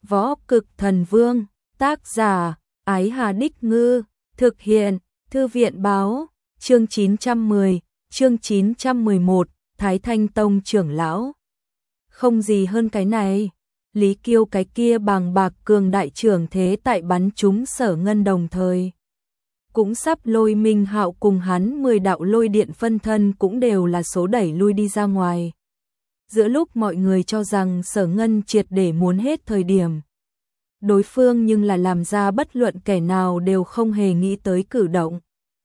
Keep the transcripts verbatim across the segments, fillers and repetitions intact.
Võ Cực Thần Vương, tác giả, Ái Hà Đích Ngư, thực hiện, Thư viện Báo, chương chín trăm mười, chương chín trăm mười một, Thái Thanh Tông trưởng lão. Không gì hơn cái này, Lý Kiêu cái kia bàng bạc cường đại trưởng thế tại bắn trúng Sở Ngân đồng thời. Cũng sắp lôi Minh Hạo cùng hắn mười đạo lôi điện phân thân cũng đều là số đẩy lui đi ra ngoài. Giữa lúc mọi người cho rằng Sở Ngân triệt để muốn hết thời điểm, đối phương nhưng là làm ra bất luận kẻ nào đều không hề nghĩ tới cử động.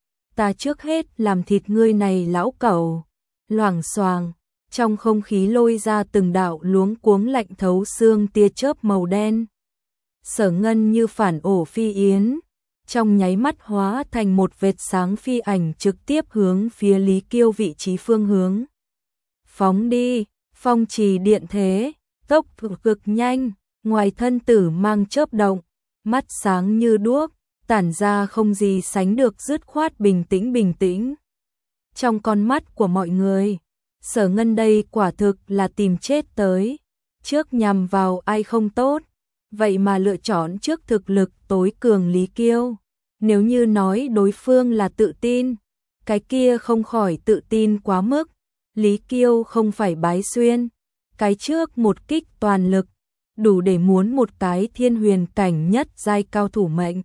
Ta trước hết làm thịt ngươi này lão cẩu. Loảng xoàng, trong không khí lôi ra từng đạo luống cuống lạnh thấu xương tia chớp màu đen. Sở Ngân như phản ổ phi yến, trong nháy mắt hóa thành một vệt sáng phi ảnh trực tiếp hướng phía Lý Kiêu vị trí phương hướng. Phóng đi, phong trì điện thế, tốc cực nhanh, ngoài thân tử mang chớp động, mắt sáng như đuốc, tản ra không gì sánh được dứt khoát bình tĩnh bình tĩnh. Trong con mắt của mọi người, Sở Ngân đây quả thực là tìm chết tới, trước nhằm vào ai không tốt, vậy mà lựa chọn trước thực lực tối cường Lý Kiêu. Nếu như nói đối phương là tự tin, cái kia không khỏi tự tin quá mức. Lý Kiêu không phải bái xuyên, cái trước một kích toàn lực, đủ để muốn một cái thiên huyền cảnh nhất giai cao thủ mệnh.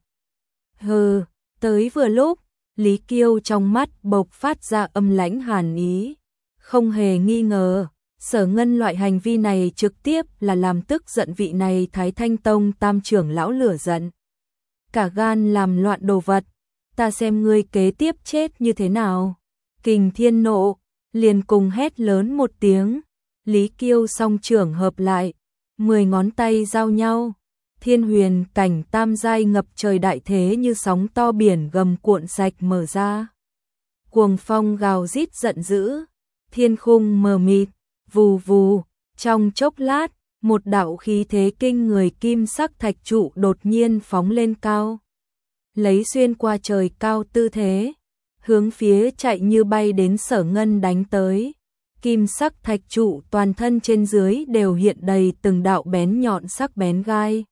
Hừ, tới vừa lúc, Lý Kiêu trong mắt bộc phát ra âm lãnh hàn ý. Không hề nghi ngờ, Sở Ngân loại hành vi này trực tiếp là làm tức giận vị này Thái Thanh Tông tam trưởng lão lửa giận. Cả gan làm loạn đồ vật, ta xem ngươi kế tiếp chết như thế nào. Kình Thiên nộ, liền cùng hét lớn một tiếng, Lý Kiêu song trưởng hợp lại, mười ngón tay giao nhau, thiên huyền cảnh tam giai ngập trời đại thế như sóng to biển gầm cuộn sạch mở ra. Cuồng phong gào rít giận dữ, thiên khung mờ mịt, vù vù, trong chốc lát, một đạo khí thế kinh người kim sắc thạch trụ đột nhiên phóng lên cao. Lấy xuyên qua trời cao tư thế, hướng phía chạy như bay đến Sở Ngân đánh tới. Kim sắc thạch trụ toàn thân trên dưới đều hiện đầy từng đạo bén nhọn sắc bén gai.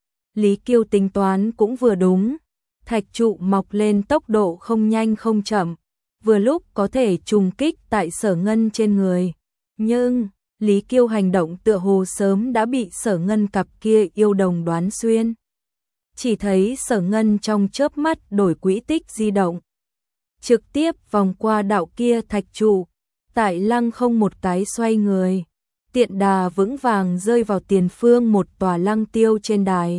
Lý Kiêu tính toán cũng vừa đúng, thạch trụ mọc lên tốc độ không nhanh không chậm, vừa lúc có thể trùng kích tại Sở Ngân trên người. Nhưng, Lý Kiêu hành động tựa hồ sớm đã bị Sở Ngân cặp kia yêu đồng đoán xuyên. Chỉ thấy Sở Ngân trong chớp mắt đổi quỹ tích di động, trực tiếp vòng qua đạo kia thạch trụ, tại lăng không một cái xoay người, tiện đà vững vàng rơi vào tiền phương một tòa lăng tiêu trên đài.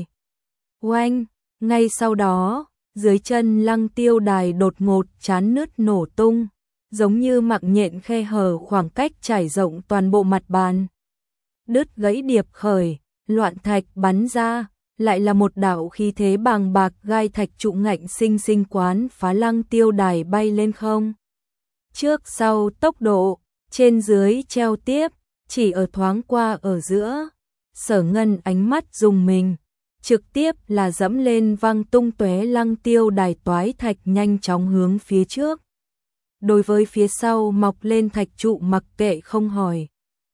Oanh, ngay sau đó, dưới chân lăng tiêu đài đột ngột chán nứt nổ tung, giống như mạng nhện khe hở khoảng cách trải rộng toàn bộ mặt bàn. Đứt gãy điệp khởi, loạn thạch bắn ra, lại là một đạo khí thế bàng bạc gai thạch trụ ngạnh sinh sinh quán phá lăng tiêu đài bay lên không. Trước sau tốc độ, trên dưới treo tiếp, chỉ ở thoáng qua ở giữa. Sở Ngân ánh mắt dùng mình, trực tiếp là dẫm lên văng tung tóe lăng tiêu đài toái thạch nhanh chóng hướng phía trước. Đối với phía sau mọc lên thạch trụ mặc kệ không hỏi.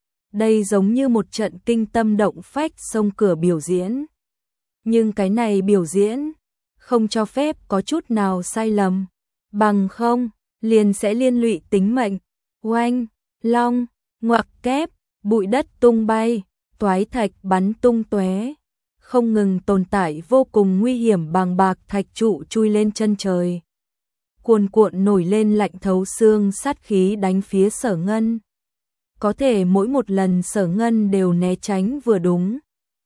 Đây giống như một trận kinh tâm động phách xông cửa biểu diễn. Nhưng cái này biểu diễn, không cho phép có chút nào sai lầm. Bằng không, liền sẽ liên lụy tính mệnh. Oanh, long, ngoặc kép, bụi đất tung bay, toái thạch bắn tung tóe. Không ngừng tồn tại vô cùng nguy hiểm bàng bạc thạch trụ chui lên chân trời. Cuồn cuộn nổi lên lạnh thấu xương sát khí đánh phía Sở Ngân. Có thể mỗi một lần Sở Ngân đều né tránh vừa đúng.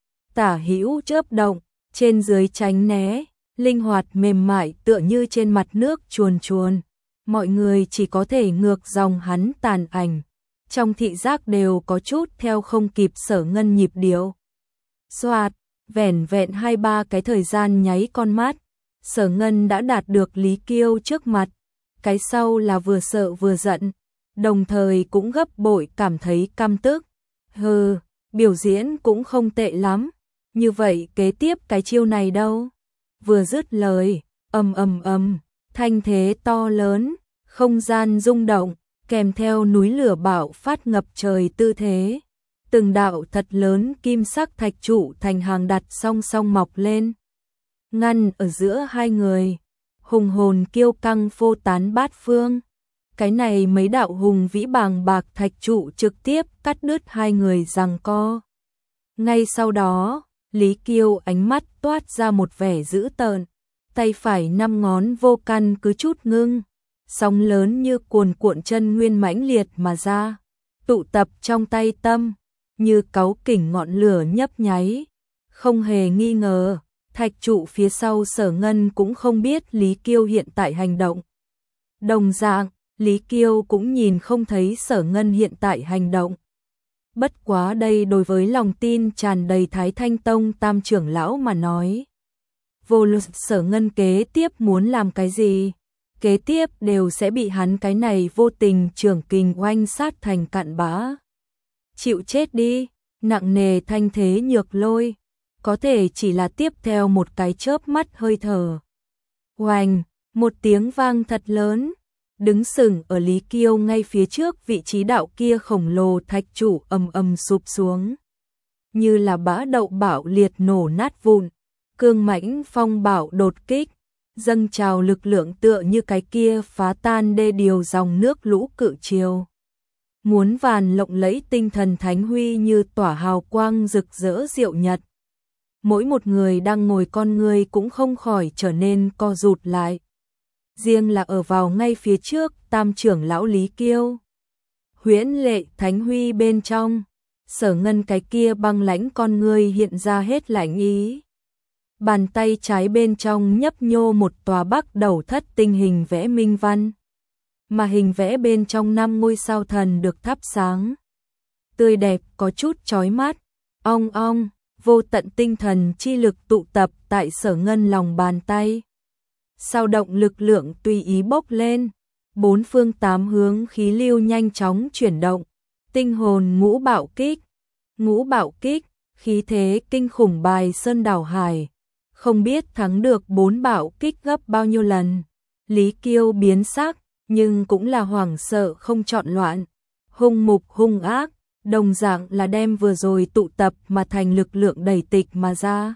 Tả hữu chớp động, trên dưới tránh né, linh hoạt mềm mại tựa như trên mặt nước chuồn chuồn. Mọi người chỉ có thể ngược dòng hắn tàn ảnh. Trong thị giác đều có chút theo không kịp Sở Ngân nhịp điệu. Xoạt, vẻn vẹn hai ba cái thời gian nháy con mắt, Sở Ngân đã đạt được Lý Kiêu trước mặt. Cái sau là vừa sợ vừa giận, đồng thời cũng gấp bội cảm thấy căm tức. Hừ, biểu diễn cũng không tệ lắm, như vậy kế tiếp cái chiêu này đâu? Vừa dứt lời, ầm ầm ầm, thanh thế to lớn, không gian rung động, kèm theo núi lửa bạo phát ngập trời tư thế. từng đạo thật lớn kim sắc thạch trụ thành hàng đặt song song mọc lên, ngăn ở giữa hai người, hùng hồn kiêu căng phô tán bát phương. Cái này mấy đạo hùng vĩ bàng bạc thạch trụ trực tiếp cắt đứt hai người giằng co. Ngay sau đó, Lý Kiêu ánh mắt toát ra một vẻ dữ tợn, tay phải năm ngón vô căn cứ chút ngưng, sóng lớn như cuồn cuộn chân nguyên mãnh liệt mà ra, tụ tập trong tay tâm, như cáu kỉnh ngọn lửa nhấp nháy. Không hề nghi ngờ, thạch trụ phía sau Sở Ngân cũng không biết Lý Kiêu hiện tại hành động. Đồng dạng, Lý Kiêu cũng nhìn không thấy Sở Ngân hiện tại hành động. Bất quá đây đối với lòng tin tràn đầy Thái Thanh Tông tam trưởng lão mà nói. Vô luận Sở Ngân kế tiếp muốn làm cái gì, kế tiếp đều sẽ bị hắn cái này vô tình trưởng kình oanh sát thành cặn bã. Chịu chết đi, nặng nề thanh thế nhược lôi, có thể chỉ là tiếp theo một cái chớp mắt hơi thở. Oanh, một tiếng vang thật lớn, đứng sừng ở Lý Kiêu ngay phía trước vị trí đạo kia khổng lồ thạch trụ ầm ầm sụp xuống. Như là bã đậu bạo liệt nổ nát vụn, cương mãnh phong bạo đột kích, dâng trào lực lượng tựa như cái kia phá tan đê điều dòng nước lũ cự triều. Muốn vàn lộng lẫy tinh thần thánh huy như tỏa hào quang rực rỡ diệu nhật. Mỗi một người đang ngồi con người cũng không khỏi trở nên co rụt lại. Riêng là ở vào ngay phía trước tam trưởng lão Lý Kiêu, huyễn lệ thánh huy bên trong, Sở Ngân cái kia băng lãnh con người hiện ra hết lạnh ý. Bàn tay trái bên trong nhấp nhô một tòa bắc đầu thất tinh hình vẽ minh văn, mà hình vẽ bên trong năm ngôi sao thần được thắp sáng. Tươi đẹp có chút chói mắt, ong ong, vô tận tinh thần chi lực tụ tập tại Sở Ngân lòng bàn tay. Sao động lực lượng tùy ý bốc lên, bốn phương tám hướng khí lưu nhanh chóng chuyển động, tinh hồn ngũ bạo kích, ngũ bạo kích, khí thế kinh khủng bài sơn đảo hải, không biết thắng được bốn bạo kích gấp bao nhiêu lần. Lý Kiêu biến sắc, nhưng cũng là hoảng sợ không chọn loạn, hung mục hung ác, đồng dạng là đem vừa rồi tụ tập mà thành lực lượng đẩy tịch mà ra.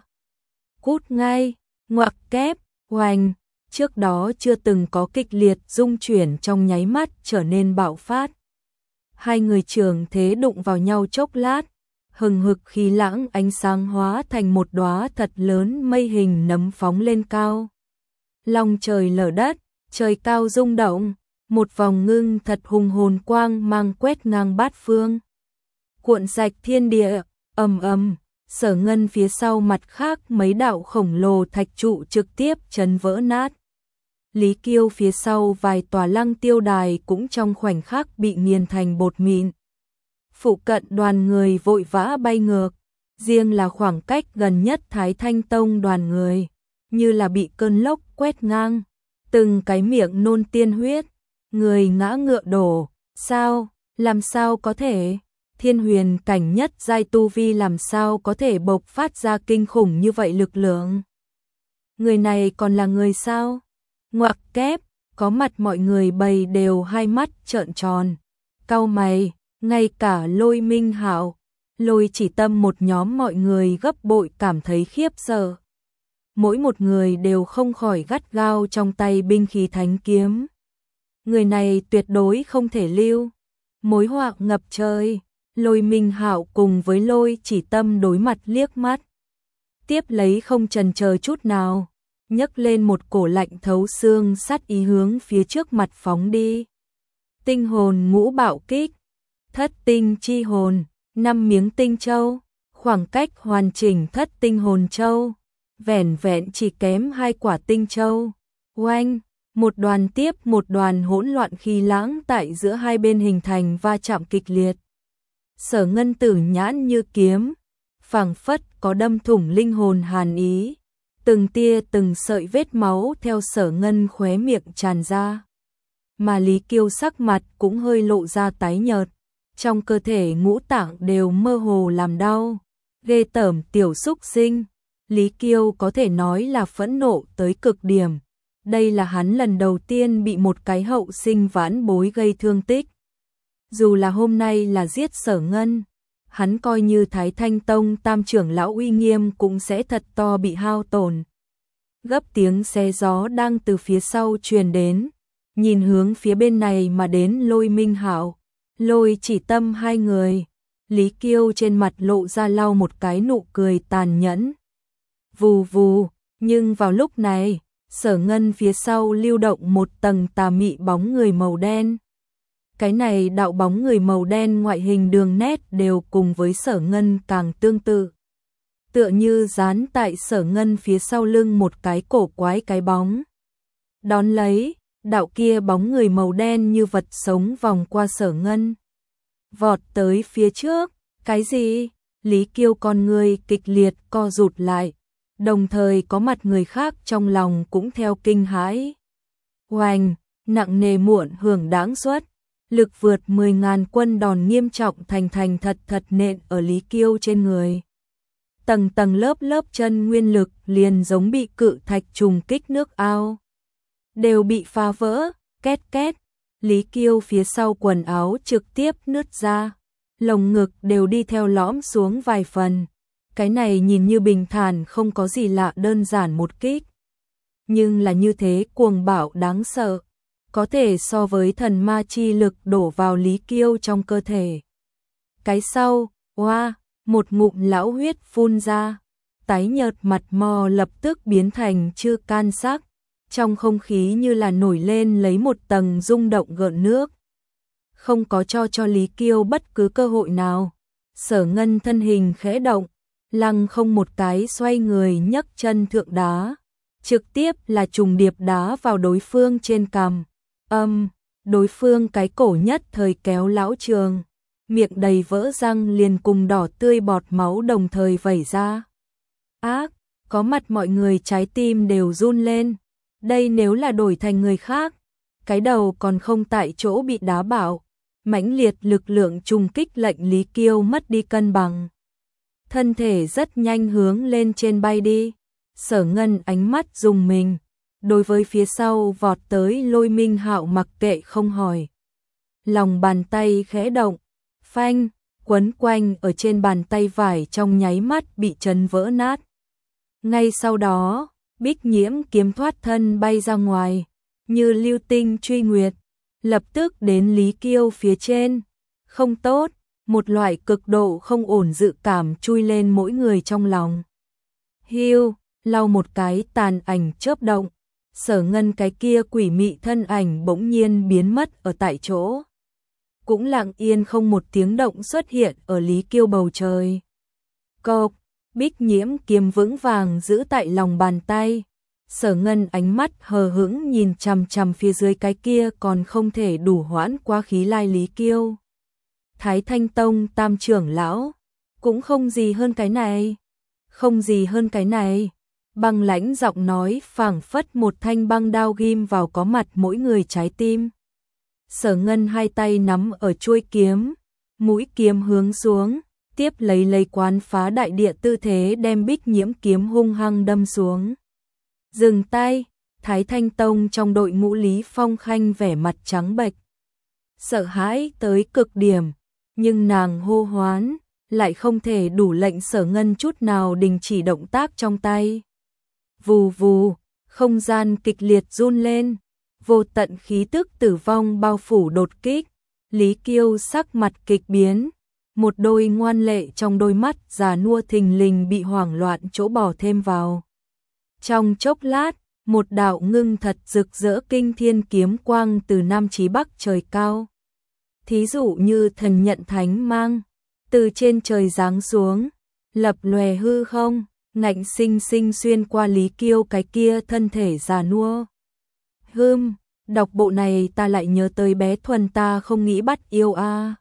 Cút ngay, ngoặc kép, hoành. Trước đó chưa từng có kịch liệt rung chuyển trong nháy mắt trở nên bạo phát. Hai người trường thế đụng vào nhau chốc lát, hừng hực khí lãng ánh sáng hóa thành một đóa thật lớn mây hình nấm phóng lên cao. Long trời lở đất, trời cao rung động, một vòng ngưng thật hùng hồn quang mang quét ngang bát phương. Cuộn sạch thiên địa, ầm ầm, Sở Ngân phía sau mặt khác mấy đạo khổng lồ thạch trụ trực tiếp chấn vỡ nát. Lý Kiêu phía sau vài tòa lăng tiêu đài cũng trong khoảnh khắc bị nghiền thành bột mịn. Phụ cận đoàn người vội vã bay ngược, riêng là khoảng cách gần nhất Thái Thanh Tông đoàn người, như là bị cơn lốc quét ngang, từng cái miệng nôn tiên huyết, người ngã ngựa đổ. Sao, làm sao có thể? Thiên huyền cảnh nhất giai tu vi làm sao có thể bộc phát ra kinh khủng như vậy lực lượng? Người này còn là người sao? Ngoặc kép, có mặt mọi người bầy đều hai mắt trợn tròn, cau mày, ngay cả Lôi Minh Hạo, Lôi Chỉ Tâm một nhóm mọi người gấp bội cảm thấy khiếp sợ. Mỗi một người đều không khỏi gắt gao trong tay binh khí thánh kiếm. Người này tuyệt đối không thể lưu, mối họa ngập trời. Lôi Minh Hạo cùng với Lôi Chỉ Tâm đối mặt liếc mắt, tiếp lấy không chần chờ chút nào, nhấc lên một cổ lạnh thấu xương sát ý hướng phía trước mặt phóng đi. Tinh hồn ngũ bạo kích, thất tinh chi hồn, năm miếng tinh châu, khoảng cách hoàn chỉnh thất tinh hồn châu, vẻn vẹn chỉ kém hai quả tinh châu. Oanh, một đoàn tiếp một đoàn hỗn loạn khí lãng tại giữa hai bên hình thành va chạm kịch liệt. Sở Ngân tử nhãn như kiếm, phảng phất có đâm thủng linh hồn hàn ý. Từng tia từng sợi vết máu theo Sở Ngân khóe miệng tràn ra. Mà Lý Kiêu sắc mặt cũng hơi lộ ra tái nhợt, trong cơ thể ngũ tạng đều mơ hồ làm đau. Ghê tởm tiểu xúc sinh, Lý Kiêu có thể nói là phẫn nộ tới cực điểm. Đây là hắn lần đầu tiên bị một cái hậu sinh vãn bối gây thương tích. Dù là hôm nay là giết Sở Ngân, hắn coi như Thái Thanh Tông tam trưởng lão uy nghiêm cũng sẽ thật to bị hao tổn. Gấp tiếng xé gió đang từ phía sau truyền đến, nhìn hướng phía bên này mà đến Lôi Minh Hạo, Lôi Chỉ Tâm hai người. Lý Kiêu trên mặt lộ ra lau một cái nụ cười tàn nhẫn. Vù vù, nhưng vào lúc này, Sở Ngân phía sau lưu động một tầng tà mị bóng người màu đen. Cái này đạo bóng người màu đen ngoại hình đường nét đều cùng với Sở Ngân càng tương tự. Tựa như dán tại Sở Ngân phía sau lưng một cái cổ quái cái bóng. Đón lấy, đạo kia bóng người màu đen như vật sống vòng qua Sở Ngân. Vọt tới phía trước, cái gì? Lý Kiêu con người kịch liệt co rụt lại, đồng thời có mặt người khác trong lòng cũng theo kinh hãi. Oanh, nặng nề muộn hưởng đáng xuất, lực vượt mười ngàn quân đòn nghiêm trọng thành thành thật thật nện ở Lý Kiêu trên người. Tầng tầng lớp lớp chân nguyên lực liền giống bị cự thạch trùng kích nước ao. Đều bị phá vỡ, két két. Lý Kiêu phía sau quần áo trực tiếp nứt ra, lồng ngực đều đi theo lõm xuống vài phần. Cái này nhìn như bình thản không có gì lạ, đơn giản một kích. Nhưng là như thế cuồng bạo đáng sợ, có thể so với thần ma chi lực đổ vào Lý Kiêu trong cơ thể. Cái sau, oa, một ngụm lão huyết phun ra, tái nhợt mặt mò lập tức biến thành chưa can sắc. Trong không khí như là nổi lên lấy một tầng rung động gợn nước. Không có cho cho Lý Kiêu bất cứ cơ hội nào. Sở Ngân thân hình khẽ động, lăng không một cái xoay người nhấc chân thượng đá. Trực tiếp là trùng điệp đá vào đối phương trên cằm. Âm, đối phương cái cổ nhất thời kéo lão trường. Miệng đầy vỡ răng liền cùng đỏ tươi bọt máu đồng thời vẩy ra. Ác, có mặt mọi người trái tim đều run lên. Đây nếu là đổi thành người khác, cái đầu còn không tại chỗ bị đá bạo, mãnh liệt lực lượng trùng kích lệnh Lý Kiêu mất đi cân bằng. Thân thể rất nhanh hướng lên trên bay đi, Sở Ngân ánh mắt rùng mình, đối với phía sau vọt tới Lôi Minh Hạo mặc kệ không hỏi. Lòng bàn tay khẽ động, phanh, quấn quanh ở trên bàn tay vải trong nháy mắt bị chấn vỡ nát. Ngay sau đó, Bích Nhiễm kiếm thoát thân bay ra ngoài, như lưu tinh truy nguyệt, lập tức đến Lý Kiêu phía trên. Không tốt, một loại cực độ không ổn dự cảm chui lên mỗi người trong lòng. Hiu, lau một cái tàn ảnh chớp động, Sở Ngân cái kia quỷ mị thân ảnh bỗng nhiên biến mất ở tại chỗ. Cũng lặng yên không một tiếng động xuất hiện ở Lý Kiêu bầu trời. Cộp, Bích Nhiễm kiếm vững vàng giữ tại lòng bàn tay. Sở Ngân ánh mắt hờ hững nhìn chằm chằm phía dưới cái kia còn không thể đủ hoãn quá khí lai Lý Kiêu. Thái Thanh Tông tam trưởng lão, cũng không gì hơn cái này. Không gì hơn cái này. Băng lãnh giọng nói phảng phất một thanh băng đao ghim vào có mặt mỗi người trái tim. Sở Ngân hai tay nắm ở chuôi kiếm, mũi kiếm hướng xuống, tiếp lấy lấy quán phá đại địa tư thế đem Bích Nhiễm kiếm hung hăng đâm xuống. Dừng tay, Thái Thanh Tông trong đội ngũ Lý Phong Khanh vẻ mặt trắng bệch. Sợ hãi tới cực điểm, nhưng nàng hô hoán, lại không thể đủ lệnh Sở Ngân chút nào đình chỉ động tác trong tay. Vù vù, không gian kịch liệt run lên, vô tận khí tức tử vong bao phủ đột kích. Lý Kiêu sắc mặt kịch biến, một đôi ngoan lệ trong đôi mắt già nua thình lình bị hoảng loạn chỗ bỏ thêm vào. Trong chốc lát, một đạo ngưng thật rực rỡ kinh thiên kiếm quang từ Nam chí Bắc trời cao. Thí dụ như thần nhận thánh mang, từ trên trời giáng xuống, lập lòe hư không, ngạnh sinh sinh xuyên qua Lý Kiêu cái kia thân thể già nua. Hừm, đọc bộ này ta lại nhớ tới bé Thuần ta không nghĩ bắt yêu a. À.